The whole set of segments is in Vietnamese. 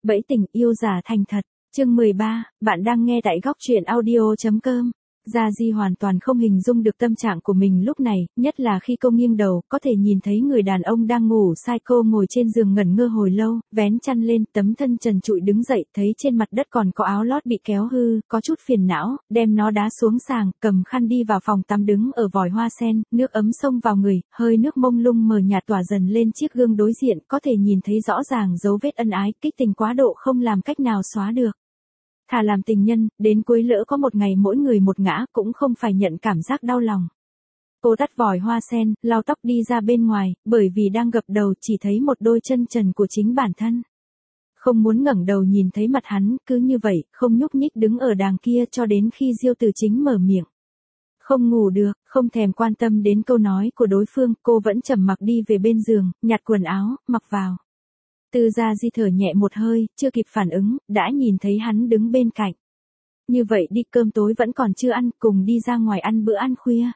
Bẫy tình yêu giả thành thật. Chương 13, bạn đang nghe tại góc truyện audio.com. Gia Di hoàn toàn không hình dung được tâm trạng của mình lúc này, nhất là khi cô nghiêng đầu, có thể nhìn thấy người đàn ông đang ngủ sai cô ngồi trên giường ngẩn ngơ hồi lâu, vén chăn lên, tấm thân trần trụi đứng dậy, thấy trên mặt đất còn có áo lót bị kéo hư, có chút phiền não, đem nó đá xuống sàng, cầm khăn đi vào phòng tắm đứng ở vòi hoa sen, nước ấm xông vào người, hơi nước mông lung mờ nhạt tỏa dần lên chiếc gương đối diện, có thể nhìn thấy rõ ràng dấu vết ân ái, kích tình quá độ không làm cách nào xóa được. Thà làm tình nhân, đến cuối lỡ có một ngày mỗi người một ngã cũng không phải nhận cảm giác đau lòng. Cô tắt vòi hoa sen, lau tóc đi ra bên ngoài, bởi vì đang gập đầu chỉ thấy một đôi chân trần của chính bản thân. Không muốn ngẩng đầu nhìn thấy mặt hắn, cứ như vậy, không nhúc nhích đứng ở đàng kia cho đến khi Diêu Từ Chính mở miệng. Không ngủ được, không thèm quan tâm đến câu nói của đối phương, cô vẫn trầm mặc đi về bên giường, nhặt quần áo, mặc vào. Từ Gia Di thở nhẹ một hơi, chưa kịp phản ứng, đã nhìn thấy hắn đứng bên cạnh. Như vậy đi, cơm tối vẫn còn chưa ăn, cùng đi ra ngoài ăn bữa ăn khuya.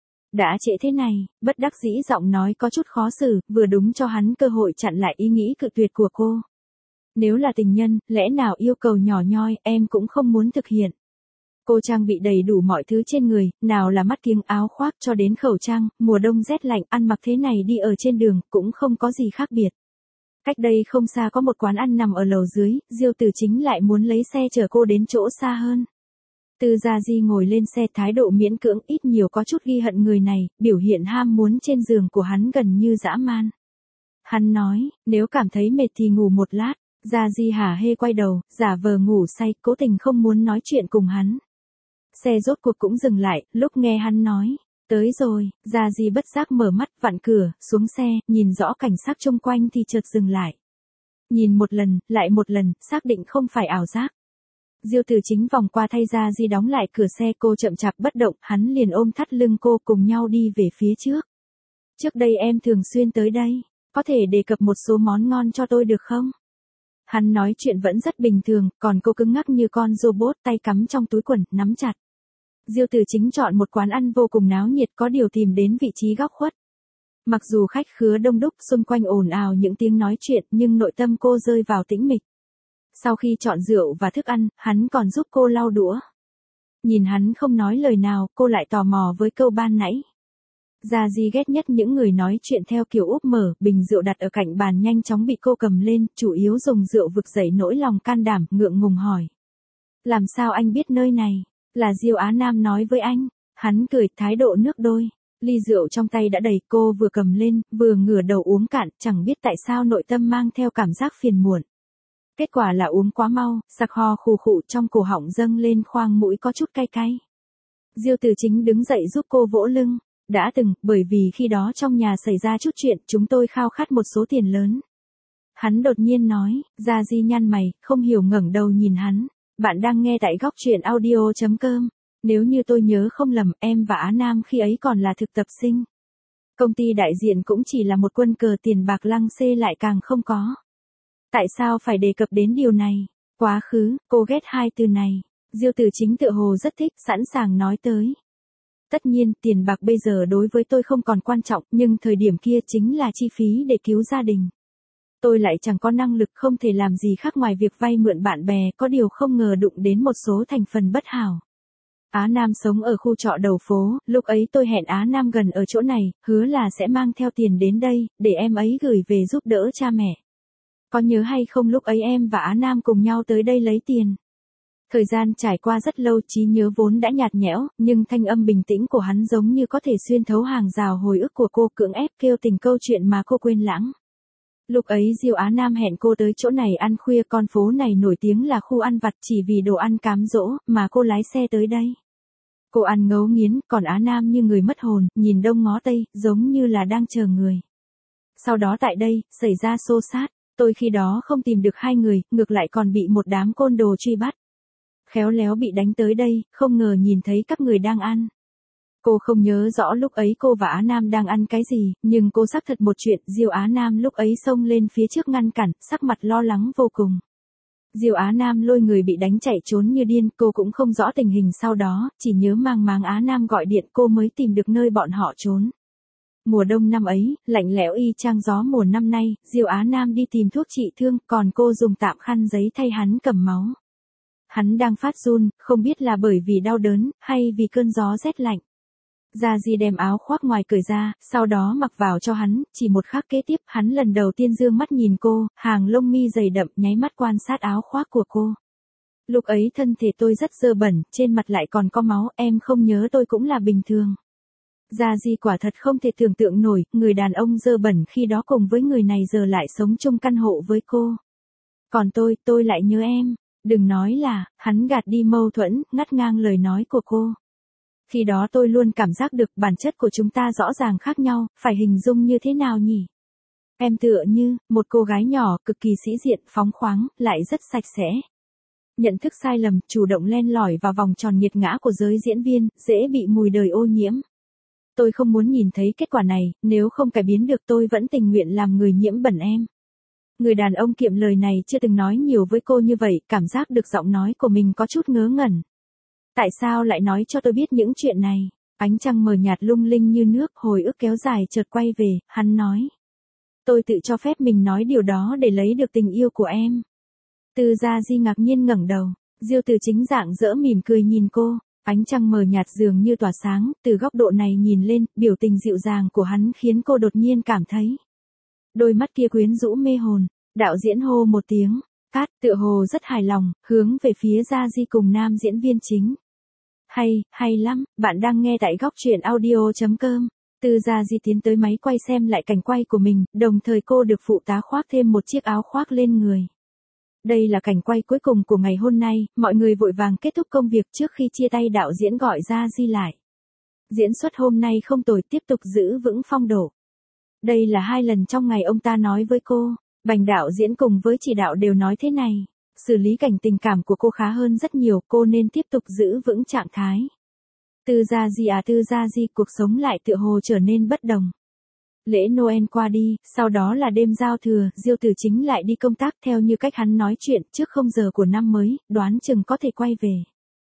Đã trễ thế này, bất đắc dĩ giọng nói có chút khó xử, vừa đúng cho hắn cơ hội chặn lại ý nghĩ cự tuyệt của cô. Nếu là tình nhân, lẽ nào yêu cầu nhỏ nhoi, em cũng không muốn thực hiện. Cô trang bị đầy đủ mọi thứ trên người, nào là mắt kiếng, áo khoác cho đến khẩu trang, mùa đông rét lạnh, ăn mặc thế này đi ở trên đường, cũng không có gì khác biệt. Cách đây không xa có một quán ăn nằm ở lầu dưới, Diêu Từ Chính lại muốn lấy xe chở cô đến chỗ xa hơn. Từ Gia Di ngồi lên xe, thái độ miễn cưỡng, ít nhiều có chút ghi hận người này, biểu hiện ham muốn trên giường của hắn gần như dã man. Hắn nói, nếu cảm thấy mệt thì ngủ một lát. Gia Di hả hê quay đầu, giả vờ ngủ say, cố tình không muốn nói chuyện cùng hắn. Xe rốt cuộc cũng dừng lại, lúc nghe hắn nói. Tới rồi, Gia Di bất giác mở mắt, vặn cửa, xuống xe, nhìn rõ cảnh sát xung quanh thì chợt dừng lại. Nhìn một lần, lại một lần, xác định không phải ảo giác. Diêu Từ Chính vòng qua thay Gia Di đóng lại cửa xe, cô chậm chạp bất động, hắn liền ôm thắt lưng cô cùng nhau đi về phía trước. Trước đây em thường xuyên tới đây, có thể đề cập một số món ngon cho tôi được không? Hắn nói chuyện vẫn rất bình thường, còn cô cứng ngắc như con robot, tay cắm trong túi quần, nắm chặt. Diêu Từ Chính chọn một quán ăn vô cùng náo nhiệt, có điều tìm đến vị trí góc khuất. Mặc dù khách khứa đông đúc, xung quanh ồn ào những tiếng nói chuyện, nhưng nội tâm cô rơi vào tĩnh mịch. Sau khi chọn rượu và thức ăn, hắn còn giúp cô lau đũa. Nhìn hắn không nói lời nào, cô lại tò mò với câu ban nãy. Gia Di ghét nhất những người nói chuyện theo kiểu úp mở, bình rượu đặt ở cạnh bàn nhanh chóng bị cô cầm lên, chủ yếu dùng rượu vực dậy nỗi lòng can đảm, ngượng ngùng hỏi. Làm sao anh biết nơi này? Là Diêu Á Nam nói với anh. Hắn cười, thái độ nước đôi. Ly rượu trong tay đã đầy, cô vừa cầm lên, vừa ngửa đầu uống cạn, chẳng biết tại sao nội tâm mang theo cảm giác phiền muộn. Kết quả là uống quá mau, sặc ho khù khụ, trong cổ họng dâng lên, khoang mũi có chút cay cay. Diêu Từ Chính đứng dậy giúp cô vỗ lưng. Đã từng, bởi vì khi đó trong nhà xảy ra chút chuyện, chúng tôi khao khát một số tiền lớn. Hắn đột nhiên nói. Gia Di nhăn mày, không hiểu ngẩng đầu nhìn hắn. Bạn đang nghe tại góc truyện audio.com. Nếu như tôi nhớ không lầm, em và Á Nam khi ấy còn là thực tập sinh. Công ty đại diện cũng chỉ là một quân cờ, tiền bạc lăng xê lại càng không có. Tại sao phải đề cập đến điều này? Quá khứ, cô ghét hai từ này. Diêu Từ Chính tựa hồ rất thích, sẵn sàng nói tới. Tất nhiên, tiền bạc bây giờ đối với tôi không còn quan trọng, nhưng thời điểm kia chính là chi phí để cứu gia đình. Tôi lại chẳng có năng lực, không thể làm gì khác ngoài việc vay mượn bạn bè, có điều không ngờ đụng đến một số thành phần bất hảo. Á Nam sống ở khu trọ đầu phố, lúc ấy tôi hẹn Á Nam gần ở chỗ này, hứa là sẽ mang theo tiền đến đây, để em ấy gửi về giúp đỡ cha mẹ. Có nhớ hay không lúc ấy em và Á Nam cùng nhau tới đây lấy tiền? Thời gian trải qua rất lâu, trí nhớ vốn đã nhạt nhẽo, nhưng thanh âm bình tĩnh của hắn giống như có thể xuyên thấu hàng rào hồi ức của cô, cưỡng ép kêu tình câu chuyện mà cô quên lãng. Lúc ấy Diêu Á Nam hẹn cô tới chỗ này ăn khuya, con phố này nổi tiếng là khu ăn vặt, chỉ vì đồ ăn cám dỗ, mà cô lái xe tới đây. Cô ăn ngấu nghiến, còn Á Nam như người mất hồn, nhìn đông ngó tây, giống như là đang chờ người. Sau đó tại đây, xảy ra xô xát, tôi khi đó không tìm được hai người, ngược lại còn bị một đám côn đồ truy bắt. Khéo léo bị đánh tới đây, không ngờ nhìn thấy các người đang ăn. Cô không nhớ rõ lúc ấy cô và Á Nam đang ăn cái gì, nhưng cô xác thật một chuyện, Diêu Á Nam lúc ấy xông lên phía trước ngăn cản, sắc mặt lo lắng vô cùng. Diêu Á Nam lôi người bị đánh chạy trốn như điên, cô cũng không rõ tình hình sau đó, chỉ nhớ mang máng Á Nam gọi điện cô mới tìm được nơi bọn họ trốn. Mùa đông năm ấy, lạnh lẽo y chang gió mùa năm nay, Diêu Á Nam đi tìm thuốc trị thương, còn cô dùng tạm khăn giấy thay hắn cầm máu. Hắn đang phát run, không biết là bởi vì đau đớn, hay vì cơn gió rét lạnh. Gia Di đem áo khoác ngoài cởi ra, sau đó mặc vào cho hắn, chỉ một khắc kế tiếp, hắn lần đầu tiên dương mắt nhìn cô, hàng lông mi dày đậm nháy mắt quan sát áo khoác của cô. Lúc ấy thân thể tôi rất dơ bẩn, trên mặt lại còn có máu, em không nhớ tôi cũng là bình thường. Gia Di quả thật không thể tưởng tượng nổi, người đàn ông dơ bẩn khi đó cùng với người này giờ lại sống chung căn hộ với cô. Còn tôi lại nhớ em. Đừng nói là, hắn gạt đi mâu thuẫn, ngắt ngang lời nói của cô. Khi đó tôi luôn cảm giác được bản chất của chúng ta rõ ràng khác nhau, phải hình dung như thế nào nhỉ? Em tựa như, một cô gái nhỏ, cực kỳ sĩ diện, phóng khoáng, lại rất sạch sẽ. Nhận thức sai lầm, chủ động len lỏi vào vòng tròn nghiệt ngã của giới diễn viên, dễ bị mùi đời ô nhiễm. Tôi không muốn nhìn thấy kết quả này, nếu không cải biến được tôi vẫn tình nguyện làm người nhiễm bẩn em. Người đàn ông kiệm lời này chưa từng nói nhiều với cô như vậy, cảm giác được giọng nói của mình có chút ngớ ngẩn. Tại sao lại nói cho tôi biết những chuyện này? Ánh trăng mờ nhạt lung linh như nước, hồi ức kéo dài chợt quay về, hắn nói. Tôi tự cho phép mình nói điều đó để lấy được tình yêu của em. Từ Gia Di ngạc nhiên ngẩng đầu, Diêu Từ Chính rạng rỡ mỉm cười nhìn cô. Ánh trăng mờ nhạt dường như tỏa sáng, từ góc độ này nhìn lên, biểu tình dịu dàng của hắn khiến cô đột nhiên cảm thấy. Đôi mắt kia quyến rũ mê hồn, đạo diễn hô một tiếng, cát tựa hồ rất hài lòng, hướng về phía Gia Di cùng nam diễn viên chính. Hay lắm, bạn đang nghe tại góc truyện audio.com. Từ Gia Di tiến tới máy quay xem lại cảnh quay của mình, đồng thời cô được phụ tá khoác thêm một chiếc áo khoác lên người. Đây là cảnh quay cuối cùng của ngày hôm nay, mọi người vội vàng kết thúc công việc trước khi chia tay đạo diễn gọi Gia Di lại. Diễn xuất hôm nay không tồi, tiếp tục giữ vững phong độ. Đây là 2 lần trong ngày ông ta nói với cô, Bành đạo diễn cùng với chỉ đạo đều nói thế này. Xử lý cảnh tình cảm của cô khá hơn rất nhiều, cô nên tiếp tục giữ vững trạng thái. Từ Gia Di, cuộc sống lại tựa hồ trở nên bất đồng. Lễ Noel qua đi, sau đó là đêm giao thừa, Diêu Từ Chính lại đi công tác theo như cách hắn nói chuyện trước 0 giờ của năm mới, đoán chừng có thể quay về.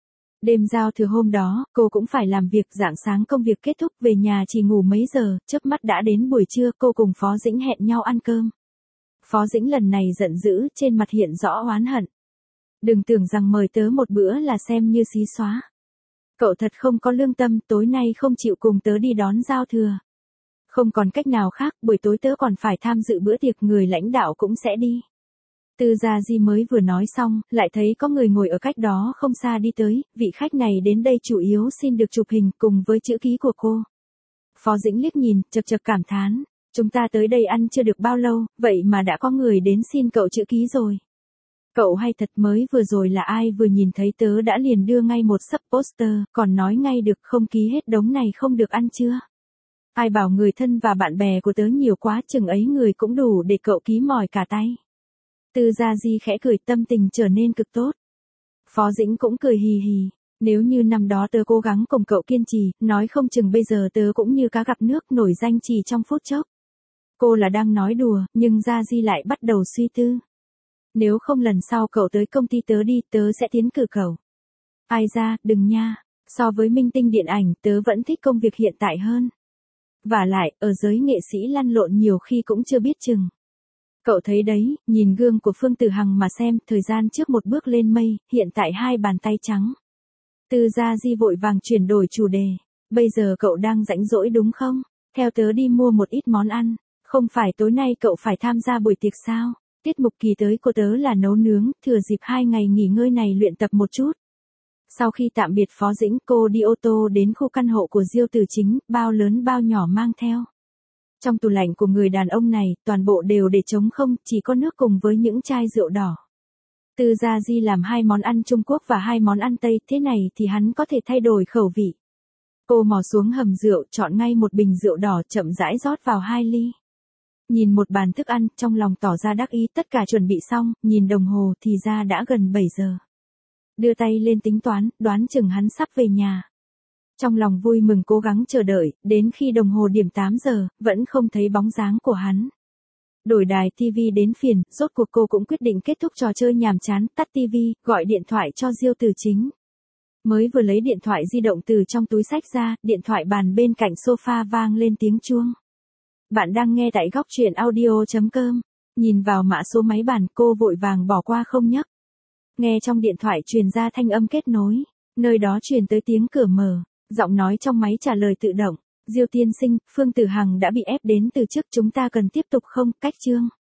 Đêm giao thừa hôm đó, cô cũng phải làm việc, rạng sáng công việc kết thúc về nhà chỉ ngủ mấy giờ, chớp mắt đã đến buổi trưa, cô cùng Phó Dĩnh hẹn nhau ăn cơm. Phó Dĩnh lần này giận dữ, trên mặt hiện rõ oán hận. Đừng tưởng rằng mời tớ một bữa là xem như xí xóa. Cậu thật không có lương tâm, tối nay không chịu cùng tớ đi đón giao thừa. Không còn cách nào khác, buổi tối tớ còn phải tham dự bữa tiệc, người lãnh đạo cũng sẽ đi. Từ Gia Di mới vừa nói xong, lại thấy có người ngồi ở cách đó không xa đi tới, vị khách này đến đây chủ yếu xin được chụp hình cùng với chữ ký của cô. Phó Dĩnh liếc nhìn, chật chật cảm thán, chúng ta tới đây ăn chưa được bao lâu, vậy mà đã có người đến xin cậu chữ ký rồi. Cậu hay thật, mới vừa rồi là ai vừa nhìn thấy tớ đã liền đưa ngay một sấp poster, còn nói ngay được không ký hết đống này không được ăn chưa? Ai bảo người thân và bạn bè của tớ nhiều quá, chừng ấy người cũng đủ để cậu ký mỏi cả tay. Từ Gia Di khẽ cười, tâm tình trở nên cực tốt. Phó Dĩnh cũng cười hì hì, nếu như năm đó tớ cố gắng cùng cậu kiên trì, nói không chừng bây giờ tớ cũng như cá gặp nước, nổi danh chỉ trong phút chốc. Cô là đang nói đùa, nhưng Gia Di lại bắt đầu suy tư. Nếu không lần sau cậu tới công ty tớ đi, tớ sẽ tiến cử cậu. Ai ra, đừng nha, so với minh tinh điện ảnh, tớ vẫn thích công việc hiện tại hơn. Vả lại, ở giới nghệ sĩ lăn lộn nhiều khi cũng chưa biết chừng. Cậu thấy đấy, nhìn gương của Phương Tử Hằng mà xem, thời gian trước một bước lên mây, hiện tại 2 bàn tay trắng. Từ Gia Di vội vàng chuyển đổi chủ đề. Bây giờ cậu đang rảnh rỗi đúng không? Theo tớ đi mua một ít món ăn. Không phải tối nay cậu phải tham gia buổi tiệc sao? Tiết mục kỳ tới của tớ là nấu nướng, thừa dịp 2 ngày nghỉ ngơi này luyện tập một chút. Sau khi tạm biệt Phó Dĩnh, cô đi ô tô đến khu căn hộ của Diêu Từ Chính, bao lớn bao nhỏ mang theo. Trong tủ lạnh của người đàn ông này, toàn bộ đều để trống không, chỉ có nước cùng với những chai rượu đỏ. Từ Gia Di làm 2 món ăn Trung Quốc và 2 món ăn Tây, thế này thì hắn có thể thay đổi khẩu vị. Cô mò xuống hầm rượu, chọn ngay một bình rượu đỏ, chậm rãi rót vào 2 ly. Nhìn một bàn thức ăn, trong lòng tỏ ra đắc ý, tất cả chuẩn bị xong, nhìn đồng hồ thì ra đã gần 7 giờ. Đưa tay lên tính toán, đoán chừng hắn sắp về nhà. Trong lòng vui mừng cố gắng chờ đợi, đến khi đồng hồ điểm 8 giờ, vẫn không thấy bóng dáng của hắn. Đổi đài TV đến phiền, rốt cuộc cô cũng quyết định kết thúc trò chơi nhàm chán, tắt TV, gọi điện thoại cho Diêu Từ Chính. Mới vừa lấy điện thoại di động từ trong túi xách ra, điện thoại bàn bên cạnh sofa vang lên tiếng chuông. Bạn đang nghe tại góc truyện audio.com. Nhìn vào mã số máy bàn, cô vội vàng bỏ qua không nhấc. Nghe trong điện thoại truyền ra thanh âm kết nối, nơi đó truyền tới tiếng cửa mở, giọng nói trong máy trả lời tự động. Diêu tiên sinh, Phương Tử Hằng đã bị ép đến từ chức, chúng ta cần tiếp tục không? Cách chương.